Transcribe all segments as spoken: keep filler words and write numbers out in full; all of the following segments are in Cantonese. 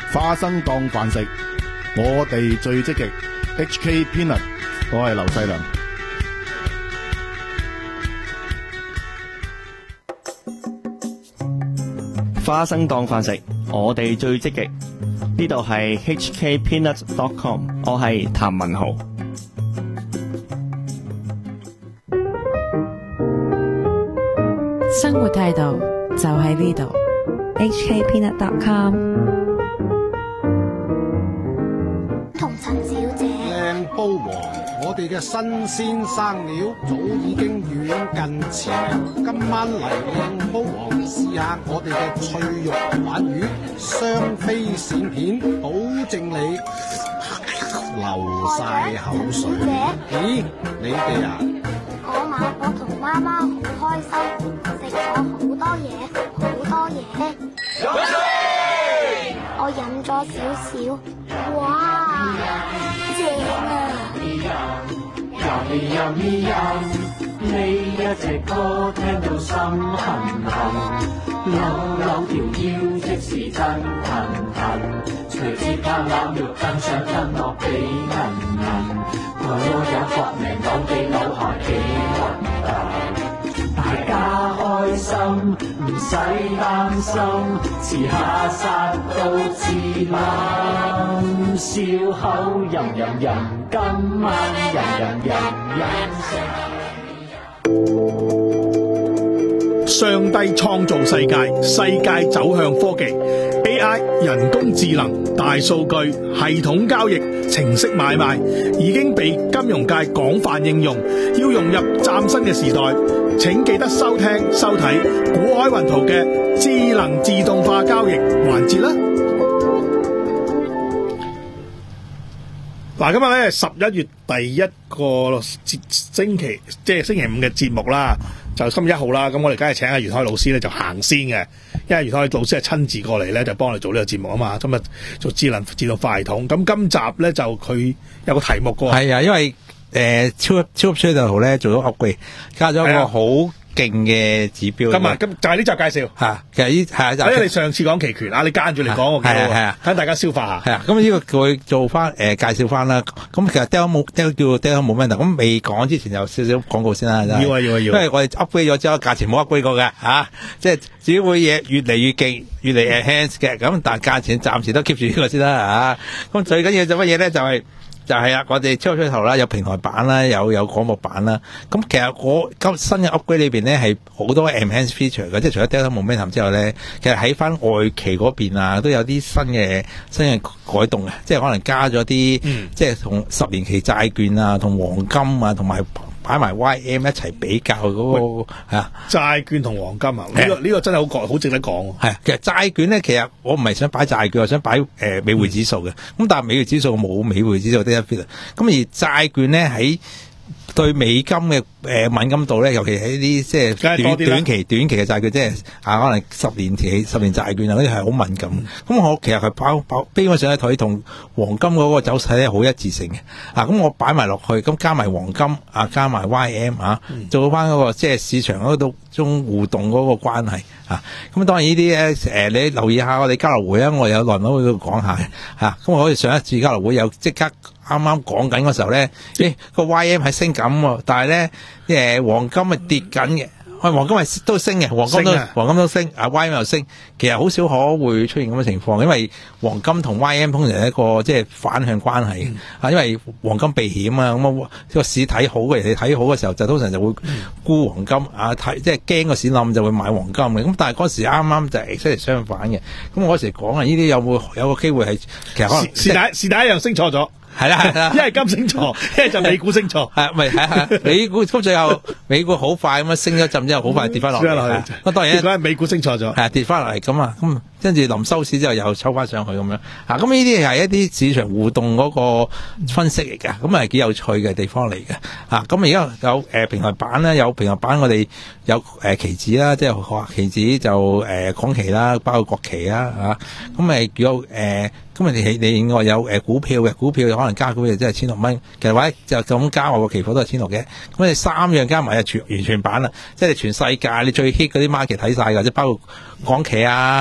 花生當飯食，我哋最積極。H K Peanut， 我係劉世良。 花生當飯食，我哋最積極。呢度係 H K Peanut dot com， 我係譚文豪。 生活態度就喺呢度 ，H K Peanut dot com。 同陳小姐， 靚煲王，我哋嘅新鮮生料早已經遠近馳名。今晚嚟靚煲王試下我哋嘅脆肉鯇魚，雙飛鱔片，保證你流晒口水。咦，你哋啊？ 嗰晚我同媽媽好開心，食咗好多嘢，好多嘢。我飲咗少少，哇，正啊！ 呢一隻歌聽到心痕痕，扭扭條腰即是真痕痕，隨即刻攬肉更想吞落幾銀銀，我有搏命講幾扭下幾混蛋，大家開心唔使擔心，遲下殺到自冧，笑口吟吟吟，今晚人人人人食。 上帝創造世界，世界走向科技 A I 人工智能、大數據、系統交易、程式買賣已經被金融界廣泛應用，要融入嶄新嘅時代，請記得收聽收睇古海雲圖嘅智能自動化交易環節啦。嗱，今日咧十一月第一個節星期，即係星期五嘅節目啦，就今日一號啦。咁我哋梗係請阿袁開老師咧就行先嘅，因為袁開老師係親自過嚟咧就幫我哋做呢個節目啊嘛。今日做智能自動化系統，咁今集咧就佢有個題目嘅。 係啊，因為誒、呃、超級超級吹頭咧做咗 upgrade， 加咗一個好勁嘅指標。 咁啊，咁就係呢集介紹吓，其實呢係啊， 因為你上次講期權啊，你間住嚟講，我記得係啊，等大家消化下。 係啊，咁呢個佢做翻誒、呃、介紹翻啦。咁其實 Delta 冇 Delta 叫 Delta Momentum，咁未講之前有少少廣告先啦。 要啊要啊要！因為我哋 upgrade 咗之後，價錢冇 upgrade 過嘅吓，即係只會嘢越嚟越勁，越嚟 enhance 嘅。咁但係價錢暫時都 keep 住呢個先啦吓。咁最緊要就乜嘢咧？就係、是。就係啊！我哋超級吹頭啦，有平台版啦，有有廣播版啦。咁其實我今新嘅 upgrade 裏邊咧係好多 enhanced feature 嘅，即係除咗 Delta Momentum 之後咧，其實喺翻外企嗰邊啊都有啲新嘅新嘅改動嘅，即係可能加咗啲、嗯，即係同十年期債券啊、同黃金啊、同埋擺埋 Y M 一齊比較嗰、那個係啊。 債券同黃金啊，呢、這個呢、這個真係好講，好值得講。 係其實債券咧，其實我唔係想擺債券，我想擺誒、呃、美匯指數嘅。咁、嗯、但係美匯指數冇美匯指數啲一 fit 啊。咁而債券咧喺對美金嘅誒、呃、敏感度咧，尤其係啲即係短短期短期嘅債券，即係啊可能十年期十年債券啊嗰啲係好敏感。咁、嗯、我其實係包包基本上咧，佢同黃金嗰個走勢咧好一致性嘅。啊，咁我擺埋落去，咁加埋黃金啊，加埋 Y M 啊，嗯、做翻嗰個即係市場嗰度中互動嗰個關係啊。咁當然呢啲咧誒，你留意下我哋交流會啊，我有內容會講下嘅嚇。咁我可以上一次交流會有即刻。啱啱講緊嗰時候咧，誒個 Y M 係升緊喎，但係咧誒黃金係跌緊嘅，喂黃金係都升嘅，黃金都黃金都升，啊 Y M 又升，其實好少可會出現咁嘅情況，因為黃金同 Y M 通常係一個即係反向關係啊、嗯，因為黃金避險啊，咁啊個市睇好嘅，人哋睇好嘅時候就通常就會沽黃金啊，睇即係驚個市冧就會買黃金嘅，咁但係嗰時啱啱就係 exactly 相反嘅，咁我嗰時講啊，呢啲有冇有個機會係其實可能是但是但一樣升錯咗。 係啦係啦， 一係金升錯，一係就美股升錯。 係咪係係美股咁最後美股好快咁樣升咗一陣之後，好快跌翻落嚟。咁當然， 係美股升錯咗， 係跌翻落嚟咁啊，咁跟住臨收市之後又抽翻上去咁樣。啊，咁呢啲係一啲市場互動嗰個分析嚟㗎，咁係幾有趣嘅地方嚟嘅。啊，咁而家有誒、呃、平台版啦，有平台版我哋有誒、呃、期指啦，即係話期指就誒港期啦，包括國期啦，啊，咁誒有誒。呃咁你你另外有誒股票嘅股票可能加股票即係千六蚊，其實或者就咁加我個期貨都係千六嘅。咁你三樣加埋就全完全版啦，即係全世界你最 hit 嗰啲 market 睇晒㗎，即係包括港期啊、啊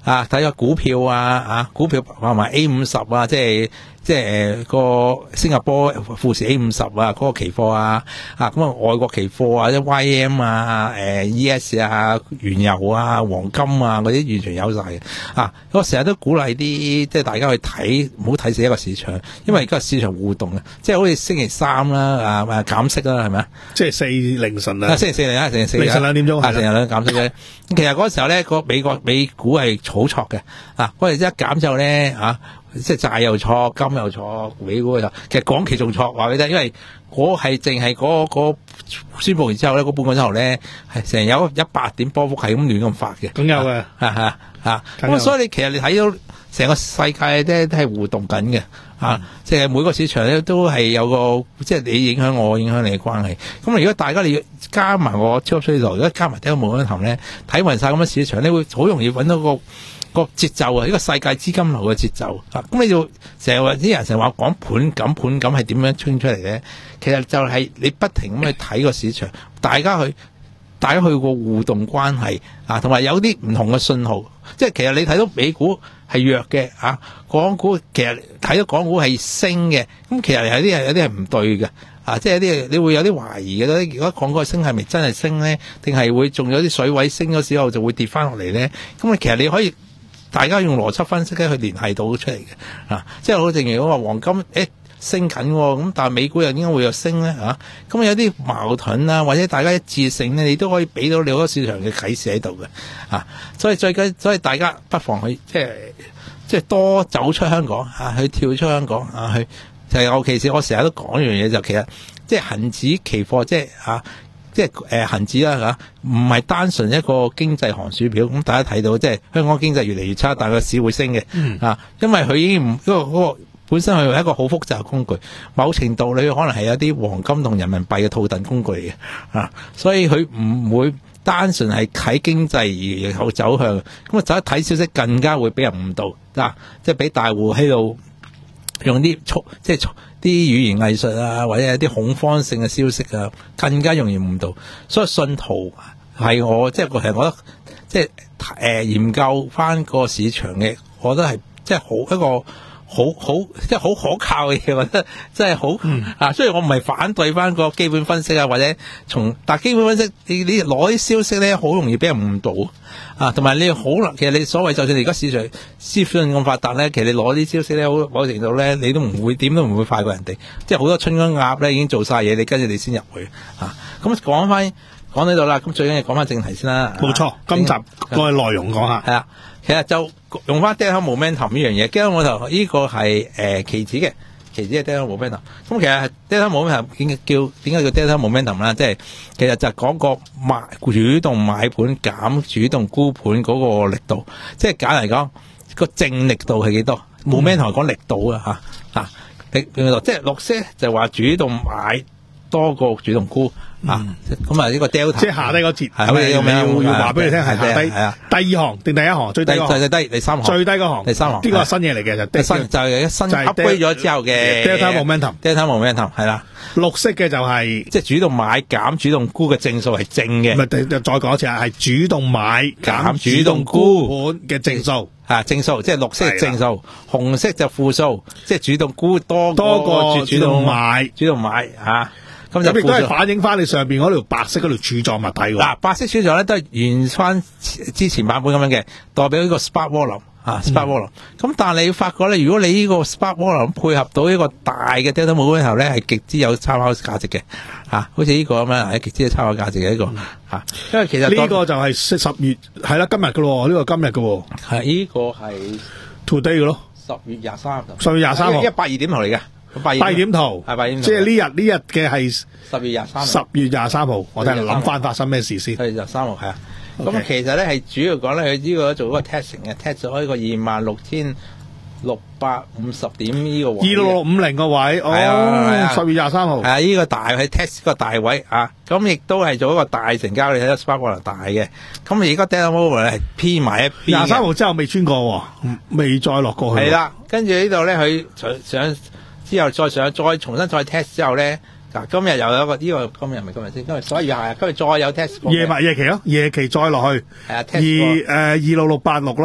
啊，睇個股票啊，啊股票話埋 A 五十啊，即係即係誒個新加坡富時 A 五十啊，嗰個期貨啊，啊咁啊外國期貨啊，即係 Y M 啊，誒 E S 啊，原油啊，黃金啊嗰啲完全有晒嘅。啊，我成日都鼓勵啲即係大家去睇，唔好睇死一個市場，因為而家市場互動嘅，即係好似星期三啦，啊啊減息啦，係咪啊？ 即係四凌晨啊， 星期四嚟啊，星期四凌晨兩點鐘啊，成日兩減息嘅。咁其實嗰時候咧，個美國美股係草挫嘅，啊嗰陣一減之後咧，啊即係債又挫，金又挫，美股就其實港期仲挫，話俾你聽，因為我係淨係嗰嗰宣佈完之後咧，嗰半個鐘頭咧係成日有一百點波幅係咁亂咁發嘅， 咁有嘅， 啊啊啊！咁所以你其實你睇到成個世界咧都係互動緊嘅，啊，即係每個市場咧都係有個即係你影響我，影響你嘅關係。咁如果大家你要加埋我超級水圖，如果加埋第一個冇一頭咧，睇勻晒咁嘅市場咧，會好容易揾到個個節奏啊！呢個世界資金流嘅節奏啊！咁你就成日話啲人成日話講盤感盤感係點樣衝出嚟咧？其實就係你不停咁去睇個市場，大家去大家去個互動關係啊，同埋有啲唔同嘅信號。即係其實你睇到美股係弱嘅啊，港股其實睇到港股係升嘅，咁其實有啲係有啲係唔對嘅啊！即係有啲你會有啲懷疑嘅，如果港股升係咪真係升咧？定係會仲有啲水位升咗之後就會跌翻落嚟咧？咁啊，其實你可以。大家用邏輯分析咧去聯繫到出嚟嘅，啊，即係好正如我話黃金誒、欸、升緊喎，咁但係美股又點解會有升咧？啊，咁有啲矛盾啊，或者大家一致性咧，你都可以俾到你好多市場嘅啟示喺度嘅，啊，所以最緊，所以大家不妨去即係即係多走出香港啊，去跳出香港啊，去就尤其是我成日都講一樣嘢，就其實即係恒指期貨即係啊。即係誒恒指啦嚇，唔係單純一個經濟寒暑表。咁大家睇到即係香港經濟越嚟越差，但係個市會升嘅、嗯、啊，因為佢已經唔嗰個嗰個本身係一個好複雜嘅工具，某程度你可能係有啲黃金同人民幣嘅套戥工具嘅啊，所以佢唔會單純係睇經濟而有走向。咁啊，走一睇消息更加會俾人誤導啊，即係俾大戶喺度用啲粗即係啲語言藝術啊，或者有啲恐慌性嘅消息啊，更加容易誤導。所以信徒係我即係我係覺得即係誒、呃、研究翻個市場嘅，我覺得係即係好一個好好即係好可靠嘅嘢，我覺得即係好、嗯、啊。雖然我唔係反對翻個基本分析啊，或者從但係基本分析你你攞啲消息咧，好容易俾人誤導啊。同埋你好難，其實你所謂就算你而家市場資訊咁發達咧，其實你攞啲消息咧，好某程度咧，你都唔會點都唔會快過人哋。即係好多春江鴨咧已經做晒嘢，你跟住你先入去啊。咁講翻講呢度啦，咁最緊要講翻正題先啦。 冇錯，今集個內容講下。 係啊，其實就用翻 delta momentum 呢樣嘢 delta momentum 呢個係誒期指嘅，期指嘅 delta momentum。咁其實 delta momentum 點解叫點解叫 delta momentum 啦？即係其實就係講個買主動買盤減主動沽盤嗰個力度，即係簡嚟講個正力度係幾多、嗯、？momentum 講力度啊嚇啊力度，即係綠色就話主動買多過主動沽。啊，咁啊呢個 delta 即係下低個節， 係咪要要話俾你聽係下低， 係啊， 第二行定第一行最低個行， 最低第三行， 最低個行， 第三行， 呢個係新嘢嚟嘅就新就係新 upgrade 咗之後嘅 delta momentum，delta momentum 係啦， 綠色嘅就係即係主動買減主動沽嘅正數係正嘅， 唔係再講一次啊，係主動買減主動沽盤嘅正數啊，正數即係綠色係正數，紅色就負數，即係主動沽多多過主動買， 主動買啊。 咁亦都係反映翻你上邊嗰條白色嗰條柱狀物體喎。 嗱，白色柱狀咧都係原翻之前版本咁樣嘅，代表呢個 spark volume 啊 ，spark volume。咁但係你發覺咧，如果你呢個 spark volume 配合到呢個大嘅 delta momentum 咧，係極之有參考價值嘅，啊，好似呢個咁樣係極之有參考價值嘅一個嚇。因為其實呢個就係十月係啦，今日嘅咯，呢個今日嘅喎。 係呢個係 today 嘅咯， 十月廿三號。 十月廿三號， 一百二點圖嚟嘅。 八點圖， 係八點圖， 即係呢日呢日嘅係十月廿三， 十月廿三號，我睇下諗翻發生咩事先。 十月廿三號係啊，咁其實咧係主要講咧，佢呢個做嗰個 testing 嘅 test 咗呢個二萬六千六百五十點呢個位， 二六六五零個位，哦，十月廿三號， 係啊，呢個大係 test 個大位啊，咁亦都係做一個大成交，你睇到 spark volume 大嘅，咁而家 delta volume 係偏埋一邊， 廿三號之後未穿過，未再落過去， 係啦，跟住呢度咧佢上。之後再上再重新再 test 之後咧，嗱今日又有一個呢、這個今日唔係今日先，今日所以係今日再有 test。夜晚夜期咯，夜期再落去，係啊，二誒二六六八六咯，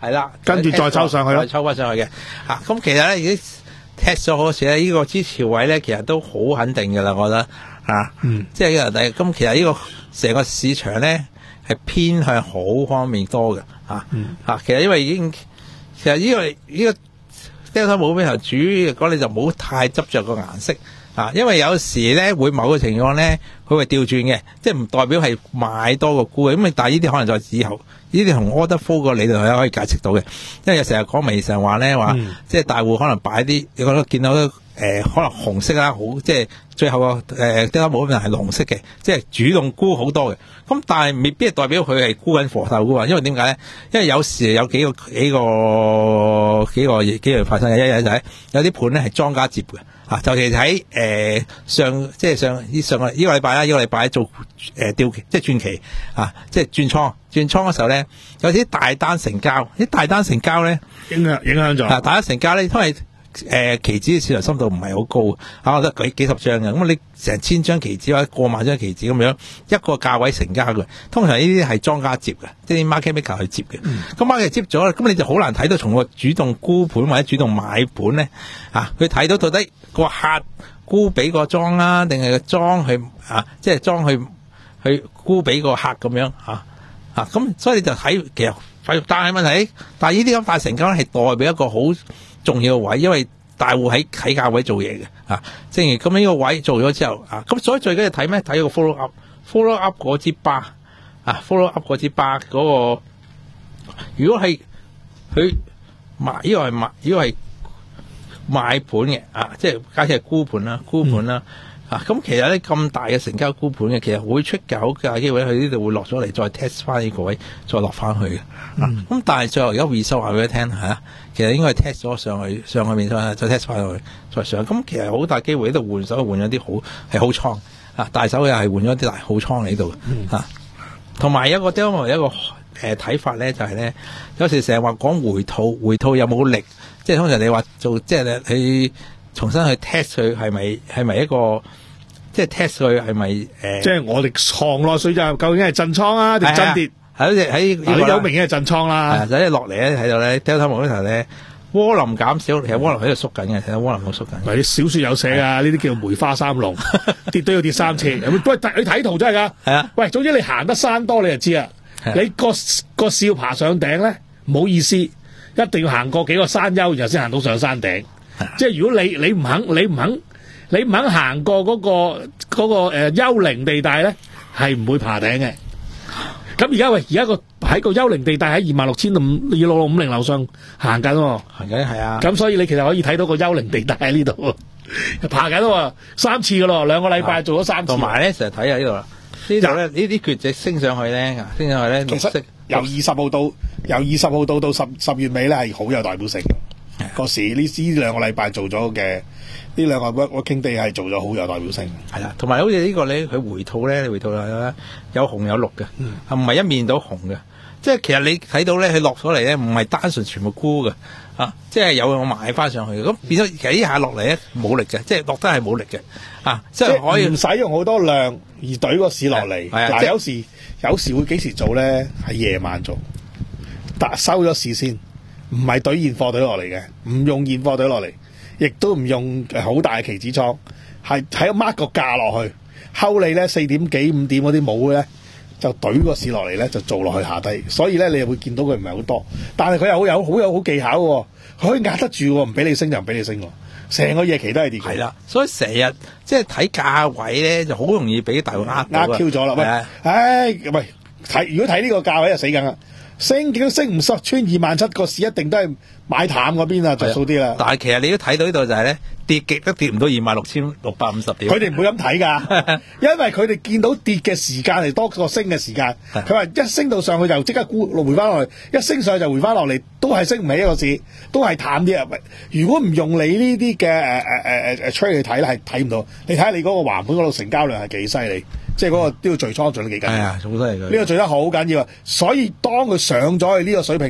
係啦， 跟住再抽上去咯再抽翻上去嘅嚇。咁、啊、其實咧已經 test 咗好多次咧，呢、這個支持位咧其實都好肯定㗎啦，我覺得嚇。啊、嗯，即係呢個第咁，其實呢個成個市場咧係偏向好方面多嘅嚇嚇。嗯啊、其實因為已經其實呢、這個呢、這個 Delta 冇邊頭主要講，你就唔好太執着個顏色。啊，因為有時咧會某個情況咧，佢會調轉嘅，即係唔代表係買多個沽嘅。咁但係呢啲可能在以後，呢啲同 order flow 個理論係可以解釋到嘅。因為有成日講微常話咧話，嗯、即係大戶可能擺啲，你覺得見到誒、呃、可能紅色啦，好即係最後個誒 Delta 冇邊係紅色嘅，即係主動沽好多嘅。咁但係未必係代表佢係沽緊貨頭沽啊。因為點解咧？因為有時有幾個幾個幾個幾樣發生嘅，一樣就係有啲盤咧係莊家接嘅。啊，就其實喺誒上即係上呢上個呢個禮拜啦，呢個禮拜做誒調期，即係轉期啊，即係轉倉轉倉嘅時候咧，有啲大單成交，啲大單成交咧影響影響咗。 啊，大單成交咧，因為誒期指嘅市場深度唔係好高啊，我覺得幾幾十張嘅，咁你成千張期指或者過萬張期指咁樣一個價位成交嘅，通常呢啲係莊家接嘅，即係啲 market maker 去接嘅。咁 market 接咗啦，咁你就好難睇到從個主動沽盤或者主動買盤咧啊，去睇到到底個客沽俾個莊啊，定係個莊去啊，即係莊去去沽俾個客咁樣啊啊，咁所以你就睇其實，但係問題，但係呢啲咁大成交咧係代表一個好重要嘅位，因為大戶喺喺價位做嘢嘅啊，正如咁呢個位做咗之後啊，咁所以最緊要睇咩？睇個 follow up，follow up 嗰支巴啊 ，follow up 嗰支巴嗰個，如果係佢買呢個係買呢個係買盤嘅啊，即係假設係沽盤啦，沽盤啦。嗯啊，咁其實咧咁大嘅成交沽盤嘅，其實會出九嘅機會，佢呢度會落咗嚟，再 test 翻呢個位，再落翻去嘅。咁、嗯啊、但係最後而家 result 話俾你聽嚇，其實應該係 test 咗上去，上去面再 test 翻去，再上。咁其實好大機會喺度換手，換咗啲好係好倉啊，大手又係換咗啲大好倉喺度嚇。同埋一個啲一個誒睇、呃、法咧，就係、是、咧有時成日話講回吐，回吐有冇力？即係通常你話做即係你。你重新去 test 佢係咪係咪一個即係 test 佢係咪誒？即係我哋行內水就究竟係震倉啊定真跌？ 係好似喺呢個有明顯係震倉啦。 係，落嚟咧睇到咧 Delta 嗰頭咧窩林減少，其實窩林喺度縮緊嘅，睇到窩林好縮緊。 係小説有寫㗎，呢啲叫梅花三弄，跌都要跌三次。喂，你睇圖真係㗎。係啊。喂，總之你行得山多你就知啦。你個個笑爬上頂咧，唔好意思，一定要行過幾個山丘，然後先行到上山頂。即係如果你你唔肯你唔肯你唔肯行過嗰、嗰個嗰、嗰個誒、呃、幽靈地帶咧，係唔會爬頂嘅。咁而家喂，而家個喺個幽靈地帶喺二萬六千五二六六五零樓上行緊喎， 行緊係啊。 咁所以你其實可以睇到個幽靈地帶喺呢度，爬緊喎，三次噶咯，兩個禮拜做咗三次。 同埋咧，成日睇下呢度啦，呢度咧呢啲缺值升上去咧，升上去咧， 其實由二十號到由二十號到到十十月尾咧，係好有代表性。個市呢呢兩個禮拜做咗嘅呢兩個 working day 係做咗好有代表性， 係啦，同埋好似呢個咧，佢回吐咧，你回吐啦，有紅有綠嘅，係唔係一面倒紅嘅？即係其實你睇到咧，佢落咗嚟咧，唔係單純全部沽嘅，啊，即係有我買翻上去嘅，咁變咗其實呢下落嚟咧冇力嘅，即係落得係冇力嘅，啊，即係可以唔使用好多量而懟個市落嚟。嗱，有時有時會幾時做咧？係夜晚做，但收咗市先。唔係懟現貨懟落嚟嘅，唔用現貨懟落嚟，亦都唔用好大嘅期指倉，係喺 mark 個價落去，睺你咧四點幾五點嗰啲冇咧，就懟個市落嚟咧，就做落去下低，所以咧你又會見到佢唔係好多，但係佢又好有好有好技巧喎，佢可以壓得住喎，唔俾你升就唔俾你升喎，成個夜期都係跌嘅。係啦，所以成日即係睇價位咧，就好容易俾大戶呃呃 Q 咗啦。喂，唉，喂，睇如果睇呢個價位就死梗啦。升幾都升唔實穿二萬七，個市一定都係買淡嗰邊啊，着數啲啦。但係其實你都睇到呢度就係咧，跌極都跌唔到二萬六千六百五十點。佢哋唔會咁睇㗎，因為佢哋見到跌嘅時間係多過升嘅時間。佢話一升到上去就即刻沽落回翻落嚟，一升上去就回翻落嚟，都係升唔起一個市，都係淡啲啊！如果唔用你呢啲嘅誒誒誒誒 trade 去睇咧，係睇唔到。你睇下你嗰個橫盤嗰度成交量係幾犀利。即係嗰個都要聚倉做得幾緊要，係啊，好犀利嘅。呢個聚得好緊要啊！所以當佢上咗去呢個水平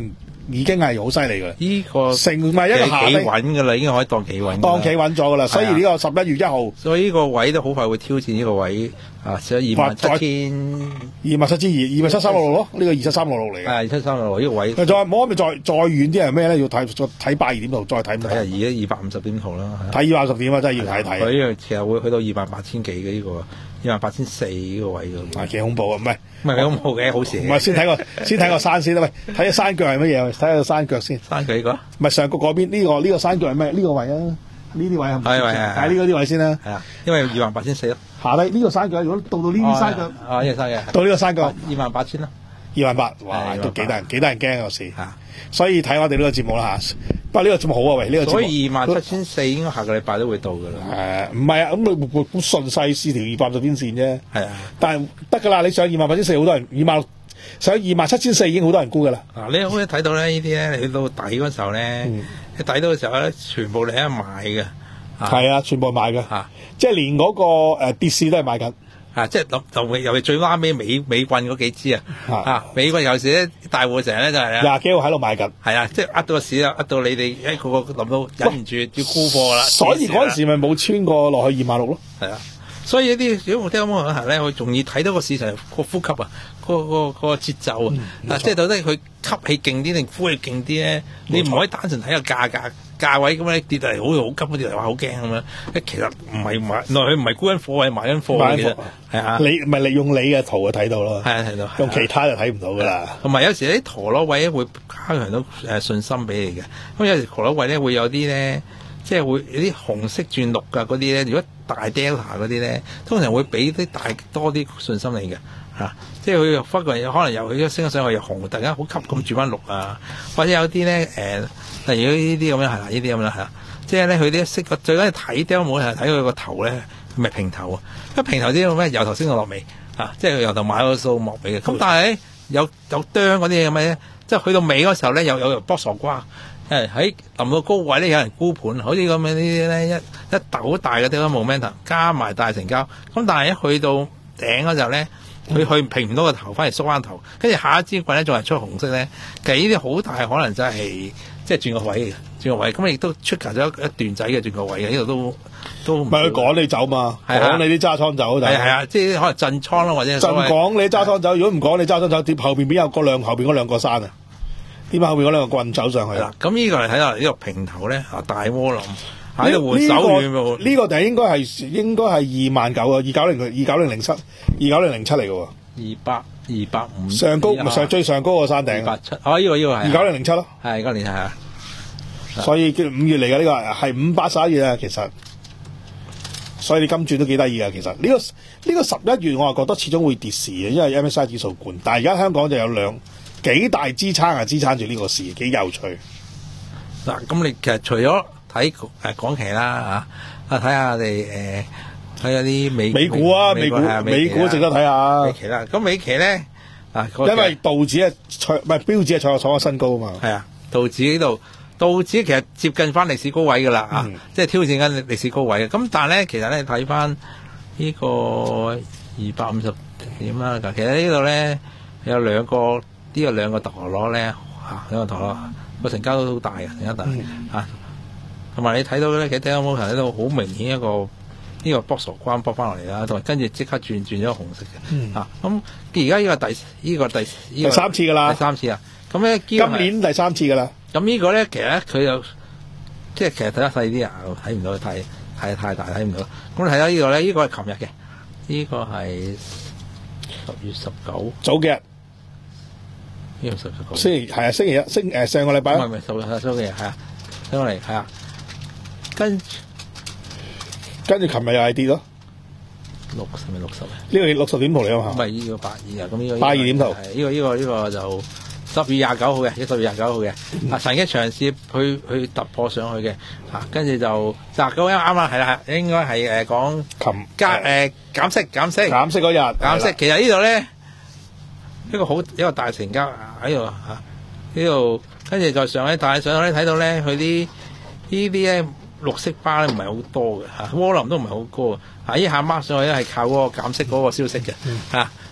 已經係好犀利㗎啦。 呢個成唔係一個下幾低穩㗎啦，已經可以當幾穩㗎啦。 當企穩咗㗎啦。所以呢個十一月一號， 所以呢個位都好快會挑戰呢個位啊，上二萬七千二萬七千二，二萬七三六六咯。呢個二七三六六嚟嘅。 係二七三六六呢個位。 再冇咪再再遠啲係咩咧？要睇再睇八二點圖，再睇唔睇？ 睇下而家二百五十點圖啦。 睇二百五十點啊，真係要睇睇。 佢呢個其實會去到二萬八千幾嘅呢個，二萬八千四呢個位㗎。 係幾恐怖啊！唔係唔係幾恐怖嘅，好事。 唔係先睇個先睇個山先啦，喂，睇下山腳係乜嘢？睇下個山腳先。 山腳呢個？ 唔係上角嗰邊呢個呢個山腳係咩？呢個位啊，呢啲位係咪？ 係係係。 睇呢個啲位先啦。 係啊，因為二萬八千四咯。 下低呢個山腳，如果到到呢啲山腳， 啊呢個山腳， 到呢個山腳二萬八千啦。 二萬八，哇，都幾得人幾得人驚個事。所以睇我哋呢個節目啦嚇。不過呢個節目好啊，喂，呢個節目。 所以二萬七千四應該下個禮拜都會到㗎啦。 誒，唔係啊，咁你咁順勢試條二百五十天線啫。 係啊， 但係得㗎啦，你上二萬八千四好多人，二萬上二萬七千四已經好多人沽㗎啦。 嗱，你可以睇到咧，呢啲咧，你去到底嗰時候咧，你底到嘅時候咧，全部你喺度買嘅。 係啊，全部買嘅。嚇，即係連嗰個誒跌市都係買緊。 啊！即係諗就尤其最啱尾美美棍嗰幾支啊！啊，美棍有時咧大戶成日咧就係廿幾號喺度買緊， 係啊！即係呃到個市啊，呃到你哋一個個諗到忍唔住要沽貨啦。 所以嗰陣時咪冇穿過落去二萬六咯。 係啊，所以一啲如果我聽咁講咧，我容易睇到個市場個呼吸啊，個個個節奏啊，啊即係到底佢吸氣勁啲定呼氣勁啲咧？你唔可以單純睇個價格。價位咁樣跌嚟好好急嗰啲嚟話好驚咁樣，其實唔係買，原來佢唔係沽緊貨，係買緊貨嘅，係啊。你咪利用你嘅圖就睇到咯， 係啊睇到。 用其他就睇唔到噶啦。 同埋有時啲陀螺位會加強到誒信心俾你嘅，咁有時陀螺位咧會有啲咧，即係會有啲紅色轉綠㗎嗰啲咧，如果大 delta 嗰啲咧，通常會俾啲大多啲信心你嘅。啊、即係佢忽個人可能由佢一升上去又紅，突然間好急咁轉翻綠啊！或者有啲咧誒，例如呢啲咁樣係啦，呢啲咁樣係啦，即係咧佢啲色個最緊要睇 d e 冇係睇佢個頭咧，咪平頭啊！一平頭啲咩由頭升到落尾啊！即係由頭買個數目尾嘅。咁但係有有啄嗰啲咁嘅咧，即係去到尾嗰時候咧，又有卜傻瓜誒喺臨到高位咧，有人沽盤，好似咁樣呢啲咧一一斗大嘅啲 momentum 加埋大成交。咁但係一去到頂嗰時候咧。佢去平唔到個頭，反而縮翻頭，跟住下一支棍咧仲係出紅色咧。其實呢啲好大可能真係即係轉個位嘅，轉個位咁亦都出咗一段仔嘅轉個位嘅，呢度都都唔係佢趕你走嘛，趕你啲揸倉走，係係啊，即係可能震倉啦，或者震趕你揸倉走。如果唔趕你揸倉走，跌後邊邊有個兩後邊嗰兩個山啊？點解後邊嗰兩個棍走上去啦？咁呢個嚟睇下呢個平頭咧啊，大窩輪。喺度換手軟呢個就應該係應該係二萬九啊，二九零二九零零七，二九零零七嚟嘅喎。二百二百五上高咪上最上高個山頂。二百七哦，呢個呢個係二九零零七咯。係二九零係啊。所以叫五月嚟嘅呢個係五八十一月啊，其實。所以你今轉都幾得意啊，其實呢、呢個呢、呢個十一月我係覺得始終會跌市嘅，因為 M S C I 指數冠。但係而家香港就有兩幾大支撐啊，支撐住呢個市，幾有趣。嗱，咁你其實除咗睇誒港期啦嚇，啊睇下我哋誒睇下啲美美股啊，美股美股值得睇下。美期啦，咁美期咧啊，因為道指係創唔係標指係創創咗新高啊嘛。係啊，道指呢度道指其實接近翻歷史高位噶啦啊，即係挑戰緊歷史高位嘅。咁但係咧，其實咧睇翻呢個二百五十點啦，其實呢度咧有兩個呢個兩個陀螺咧嚇，兩個陀螺個成交都好大嘅，成交大嚇。同埋你睇到咧，其實 Delta Motion 喺度好明顯一個呢、這個 box 關駁翻落嚟啦，同埋跟住即刻轉轉咗紅色嘅、嗯、啊！咁而家呢個第呢、這個第呢、這個、第三次噶啦，第三次啊！咁咧今年第三次噶啦。咁呢個咧其實咧佢又即係其實睇得細啲啊，睇唔到太太太大睇唔到。咁你睇到呢個咧，呢、這個係琴日嘅，呢、這個係十月十九早幾日。呢個十九星期係啊，星期一星誒上個禮拜唔係唔係十日上個日係啊，上個嚟係啊。跟跟住，琴日又係跌咯，六十咪六十，呢個六十點圖嚟啊嘛，唔係呢個八二啊，咁呢個八二點圖，呢、這個呢、這個呢、這個就十月廿九號嘅，一十月廿九號嘅，啊曾經嘗試去去突破上去嘅，啊跟住就嗱咁啱啱啦，係啦，應該係誒講琴加誒減息減息減息嗰日減息，其實呢度咧一個好一個大成交喺度啊，呢度跟住再上咧，但係上去咧睇到咧佢啲呢啲咧。綠色巴咧唔係好多嘅嚇，窩輪都唔係好高啊！依下掹上去咧係靠嗰個減息嗰個消息嘅嚇、嗯啊，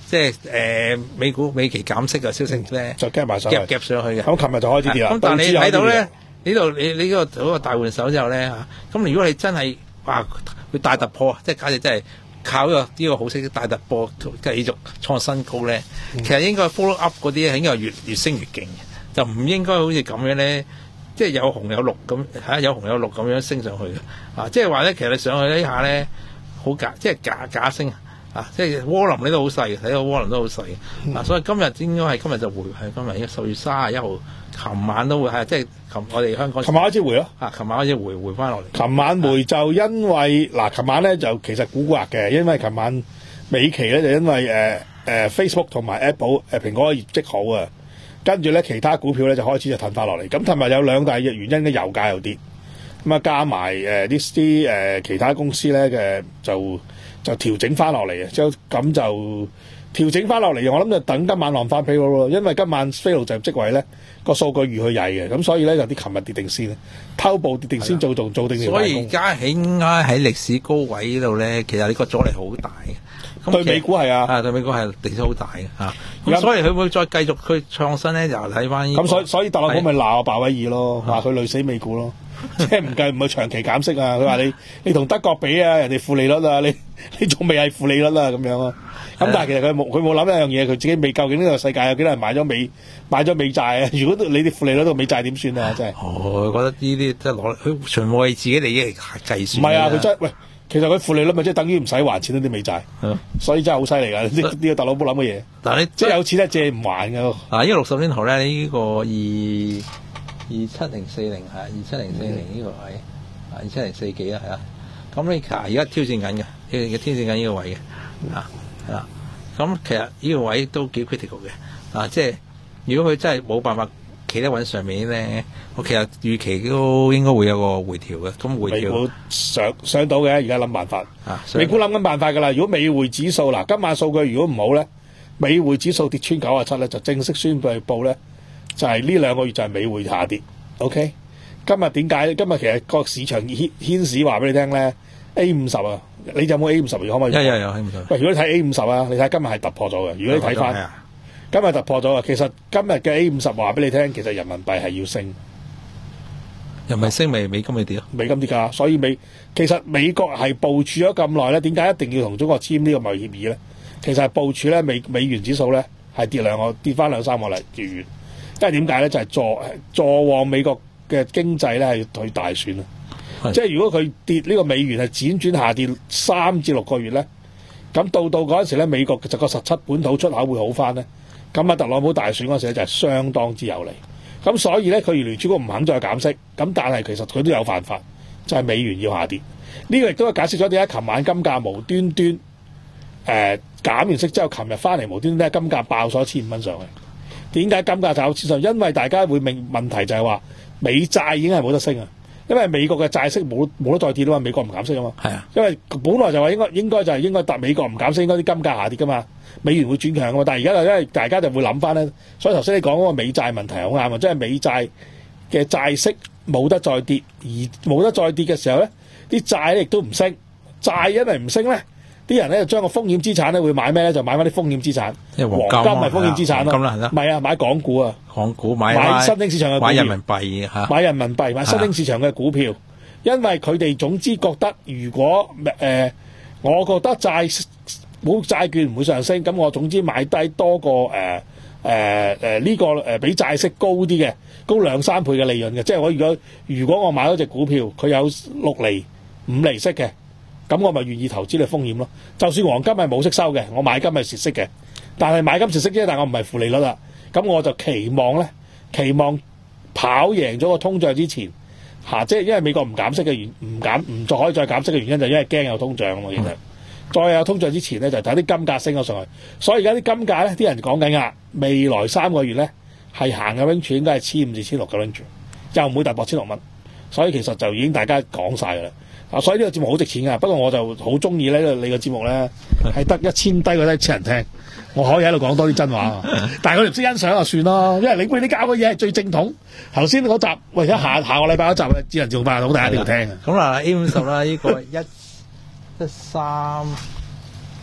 即係誒、呃、美股美期減息嘅消息咧， 就夾埋上去， 夾夾上去嘅。 咁琴日就開始跌啦。 咁但係你睇到咧，呢度你你嗰個嗰個大換手之後咧嚇，咁如果你真係話會大突破，即係假設真係靠呢個呢個好息大突破繼續創新高咧， 嗯、 其實應該 follow up 嗰啲應該係越越升越勁嘅，就唔應該好似咁樣咧，即係有紅有綠咁嚇，有紅有綠咁樣升上去嘅。啊，即係話咧，其實你上去呢下咧好假，即係假假升。啊！即係窩林你都好細嘅，睇到窩林都好細嘅。 嗯、 啊，所以今日應該係今日就回係今日，應該十月三十一號，琴晚都會係即係琴我哋香港。 琴晚開始回咯。 啊，琴晚開始回回翻落嚟。 琴晚回就因為嗱，琴、啊、晚咧就其實估估壓嘅，因為琴晚美期咧就因為誒誒、呃呃、Facebook 同埋 Apple 誒、呃、蘋果嘅業績好啊，跟住咧其他股票咧就開始就騰翻落嚟。咁琴日有兩大嘅原因嘅，油價又跌，咁啊加埋誒啲啲誒其他公司咧嘅就。就調整翻落嚟啊！就咁就調整翻落嚟，我諗就等今晚浪翻 payroll 咯。因為今晚非農就業職位咧個數據預佢曳嘅，咁所以咧有啲琴日跌定先，偷步跌定先做做做定條大功。 所以而家喺應該喺歷史高位呢度咧，其實你個阻力好大嘅。 對美股係啊， 啊對美股係地勢好大嘅嚇。咁所以佢會再繼續去創新咧，就睇翻。 咁所以所以特朗普咪鬧阿鮑威爾咯，話佢累死美股咯。即係唔計唔係長期減息啊！佢話你你同德國比啊，人哋負利率啊，你你仲未係負利率啊咁樣啊！咁但係其實佢冇佢冇諗一樣嘢，佢自己未究竟呢個世界有幾多人買咗美買咗美債啊？如果你哋負利率到美債點算啊？真係哦，我覺得呢啲即係攞佢全為自己利益嚟計算。 唔係啊！佢真喂，其實佢負利率咪即係等於唔使還錢嗰啲美債， 嗯、 所以真係好犀利㗎！呢呢個特朗普諗嘅嘢。 但係你即係有錢咧借唔還㗎。 啊！呢個六十年後咧，呢、這個二。二七零四零係二七零四零呢個位，啊二七零四幾啦係啦，咁你其實而家挑戰緊嘅，而家挑戰緊呢個位嘅，啊係啦，咁其實呢個位都幾 critical 嘅，啊即係如果佢真係冇辦法企得穩上面咧，我其實預期都應該會有個回調嘅，咁回調。美股上上到嘅，而家諗辦法， 啊美股諗緊辦法㗎啦。如果美匯指數嗱今晚數據如果唔好咧，美匯指數跌穿九十七咧，就正式宣布報咧。就係呢兩個月就係美匯下跌 ，OK？今日點解？今日其實個市場牽牽使話俾你聽咧 ，A 五十啊，你有冇 A 五十？可唔可以？ 有有有 A 五十。喂， 如果你睇 A 五十啊，你睇今日係突破咗嘅。如果你睇翻，今日突破咗啊，其實今日嘅 A 五十話俾你聽，其實人民幣係要升， 人民幣升咪美金咪跌咯？ 美金跌價，所以美其實美國係部署咗咁耐咧，點解一定要同中國簽呢個貿易協議咧？其實係部署咧美美元指數咧係跌兩個跌翻兩三個嚟月。即係點解咧？就係、是、助助旺美國嘅經濟咧，係對大選啊！即係如果佢跌呢個美元係輾轉下跌三至六個月咧，咁到到嗰陣時咧，美國就個實質本土出口會好翻咧。咁啊，特朗普大選嗰陣時咧就係相當之有利。咁所以咧，佢聯儲局唔肯再減息，咁但係其實佢都有犯法，就係、是、美元要下跌。呢、這個亦都係解釋咗點解琴晚金價無端端誒、呃、減完息之後，琴日翻嚟無端端金價爆咗千五蚊上去。點解金價就有上？因為大家會明問題就係話美債已經係冇得升啊，因為美國嘅債息冇冇得再跌啊嘛，美國唔減息啊嘛。係啊，因為本來就話應該應該就係應該答美國唔減息，應該啲金價下跌噶嘛，美元會轉強噶嘛。但係而家就因為大家就會諗翻咧，所以頭先你講嗰個美債問題好啱啊，即係美債嘅債息冇得再跌，而冇得再跌嘅時候咧，啲債咧亦都唔升，債因為唔升咧。啲人咧就將個風險資產咧會買咩咧？就買翻啲風險資產，黃金咪風險資產咯。唔係啊，買港股啊， 港股買買新興市場嘅股票， 買人民幣嚇， 買人民幣買新興市場嘅股票。因為佢哋總之覺得，如果誒、呃，我覺得債冇債券唔會上升，咁我總之買低多個誒誒誒呢個誒比債息高啲嘅，高兩三倍嘅利潤嘅。即係我如果如果我買咗隻股票，佢有六厘、五厘息嘅。咁我咪願意投資你風險咯。就算黃金係冇息收嘅，我買金係蝕息嘅，但係買金蝕息啫，但係我唔係負利率啦。咁我就期望咧，期望跑贏咗個通脹之前，嚇、啊，即係因為美國唔減息嘅原唔減唔再可以再減息嘅原因就係因為驚有通脹啊嘛。其實、嗯、再有通脹之前咧，就睇啲金價升咗上去。所以而家啲金價咧，啲人講緊啊，未來三個月咧係行嘅 range 應該係千五至千六嘅 range，又唔會突破千六蚊。所以其實就已經大家講晒㗎啦。啊，所以呢個節目好值錢㗎，不過我就好中意咧，你個節目咧係得一千低嗰啲一千人聽，我可以喺度講多啲真話，但係佢哋唔識欣賞就算咯，因為你估你教嘅嘢係最正統。頭先嗰集，喂，下下個禮拜嗰集智能自動化好，大家一定要聽啊。 咁嗱 A 五十啦，呢個一一三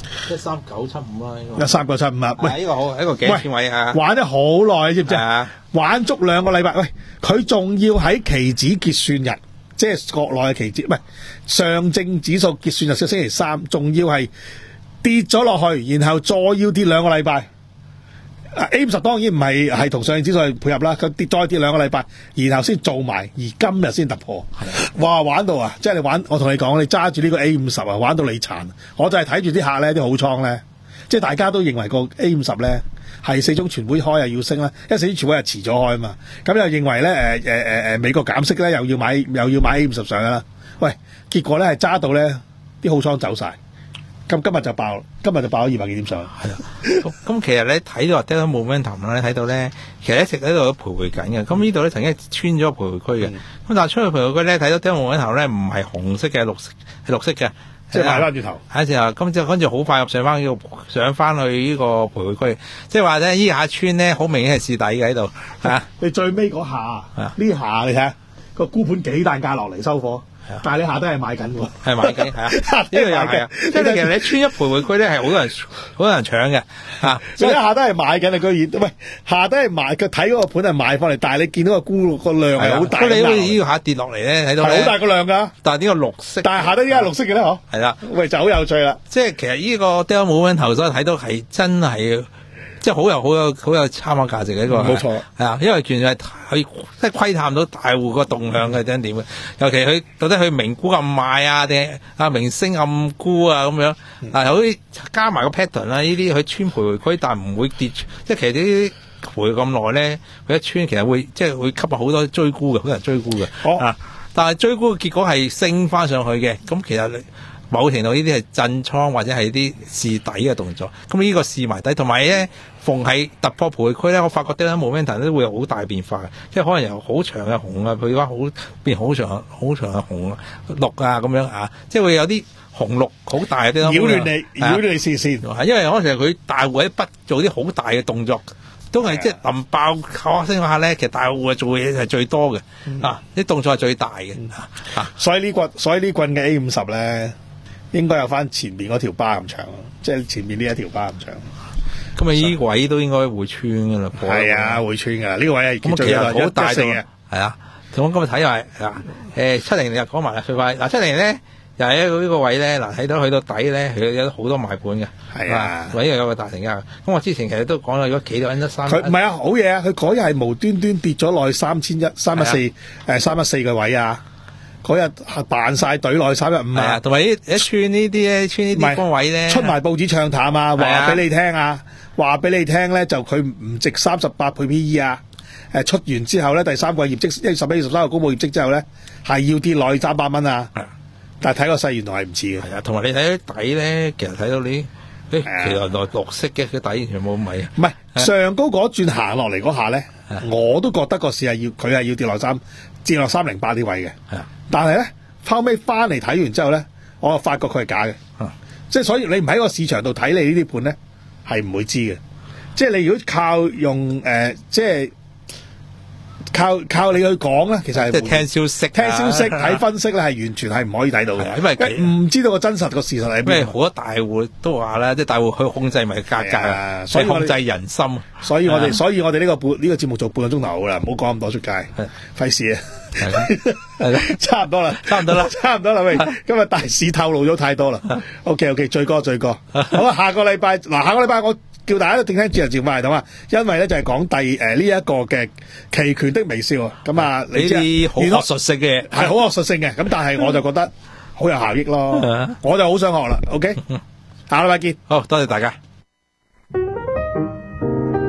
一三九七五啦，呢個一三九七五啊，喂， 呢個好一個幾錢位啊？ 玩咗好耐，知唔知啊？玩足兩個禮拜，喂，佢仲要喺期指結算日，即係國內嘅期指，唔係上證指數結算日，星期三，仲要係跌咗落去，然後再要跌兩個禮拜。A 五十當然唔係係同上證指數配合啦，佢跌再跌兩個禮拜，然後先做埋，而今日先突破。哇！玩到啊，即係你玩，我同你講，你揸住呢個 A 五十啊，玩到你殘。我就係睇住啲客咧，啲好倉咧，即係大家都認為個 A 五十咧係四中全會開又要升啦，因為四中全會係遲咗開啊嘛。咁又認為咧誒誒誒誒美國減息咧又要買又要買 A 五十上啦。喂，結果咧係揸到咧啲好倉走晒。咁今日就爆，今日就爆咗二百幾點上。 係啊，咁其實咧睇到 Delta momentum 咧，睇到咧，其實一直喺度徘徊緊嘅。咁呢度咧曾經穿咗徘徊區嘅，咁、嗯、但係穿咗徘徊區咧，睇到 Delta momentum 咧唔係紅色嘅，綠色係綠色嘅， 即係買翻轉頭。 係時候，今朝跟住好快入上翻呢個上翻去呢個徘徊區，即係話咧呢下穿咧好明顯係試底嘅喺度嚇。 你最尾嗰下，呢下你睇下個沽盤幾大價落嚟收貨。但係你下低係買緊喎， 係買緊，係啊，呢個又係啊，即係其實你穿一徘徊區咧係好多人好多人搶嘅嚇， 所以下低係買緊，你居然喂下低係買，佢睇嗰個盤係買翻嚟，但係你見到個沽個量係好大， 咁你好似呢個下跌落嚟咧，睇到係好大個量㗎， 但係呢個綠色， 但係下低依家係綠色嘅咧嗬， 係啦， 喂就好有趣啦， 即係其實呢個 Delta momentum所睇到係真係。即係好有好有好有參考價值嘅一個， 冇錯， 係啊，因為其實係可以即係窺探到大戶個動向嘅點點嘅，尤其佢到底佢明沽暗賣啊，定係啊明升暗沽啊咁樣，啊好似加埋個 pattern 啦，呢啲佢穿徘徊區，但係唔會跌，即係其實呢啲徘徊咁耐咧，佢一穿其實會即係會吸引好多追沽嘅，好多人追沽嘅， 哦、 啊，但係追沽嘅結果係升翻上去嘅，咁其實某程度呢啲係震倉或者係啲試底嘅動作，咁呢個試埋底，同埋咧逢係突破徘徊區咧，我發覺啲咧 momentum 都會有好大變化嘅，即係可能由好長嘅紅啊，譬如話好變好長好長嘅紅啊綠啊咁樣啊，即係會有啲紅綠好大嘅啲擾亂你擾亂你視線， 因為可能佢大戶喺不做啲好大嘅動作，都係即係臨爆卡聲下咧，其實大戶嘅做嘢係最多嘅、嗯、啊，啲動作係最大嘅、嗯、啊， 所以呢棍所以呢棍嘅 A 五十咧。應該有翻前面嗰條巴咁長，即係前面呢一條巴咁長。 咁啊，呢位都應該會穿噶啦。 係啊，會穿噶啦。呢、這個位係咁其實好大嘅。係啊，咁我今日睇又係啊，誒七零又講埋啦，最快嗱七零咧又係一個呢個位咧，嗱睇到去到底咧，佢有好多賣盤嘅。係啊，位又有個大成交。咁我之前其實都講啦，如果企到 N 一三，佢唔係啊，好嘢啊！佢嗰日係無端端跌咗落去三千一、三一四誒三一四嘅位啊！嗰日扮晒隊內三一五啊， 同埋一串呢啲咧，穿呢啲方位咧， 出埋報紙唱淡啊，話俾你聽啊，話俾你聽咧，就佢唔值三十八倍 P E 啊，誒出完之後咧，第三季業績，因為十一月十三號公佈業績之後咧，係要跌落去三百蚊啊，但係睇個勢原來係唔似嘅， 係啊，同埋你睇啲底咧，其實睇到你，誒其實內綠色嘅個底全部米啊， 唔係上高嗰轉行落嚟嗰下咧，我都覺得個市係要佢係要跌落三跌落三零八啲位嘅，係啊。但係咧，後尾翻嚟睇完之後咧，我就發覺佢係假嘅，啊、即係所以你唔喺個市場度睇你呢啲盤咧，係唔會知嘅。即係你如果靠用誒、呃，即係靠靠你去講咧，其實係即係聽消息、啊、 聽消息睇分析咧，係完全係唔可以睇到嘅，因為唔知道個真實個事實係咩。 好多大戶都話啦，即係大戶去控制埋價格啊，所以控制人心。 所以我哋，所以我哋呢個半呢個節目做半個鐘頭好啦，唔好講咁多出街，費事啊。係啦，差唔多啦， 差唔多啦， 差唔多啦。喂，今日大市透露咗太多啦。OK OK，最哥最哥，好啊，下個禮拜嗱，下個禮拜我叫大家都聽聽自由節目嚟睇啊，因為咧就係講第誒呢一個嘅期權的微笑啊。咁啊， 呢啲好學術性嘅， 係好學術性嘅。咁但係我就覺得好有效益咯，我就好想學啦。OK，下個禮拜見。 好多謝大家。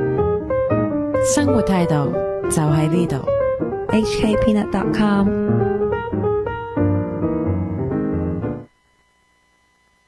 生活態度就喺呢度。H K Peanut dot com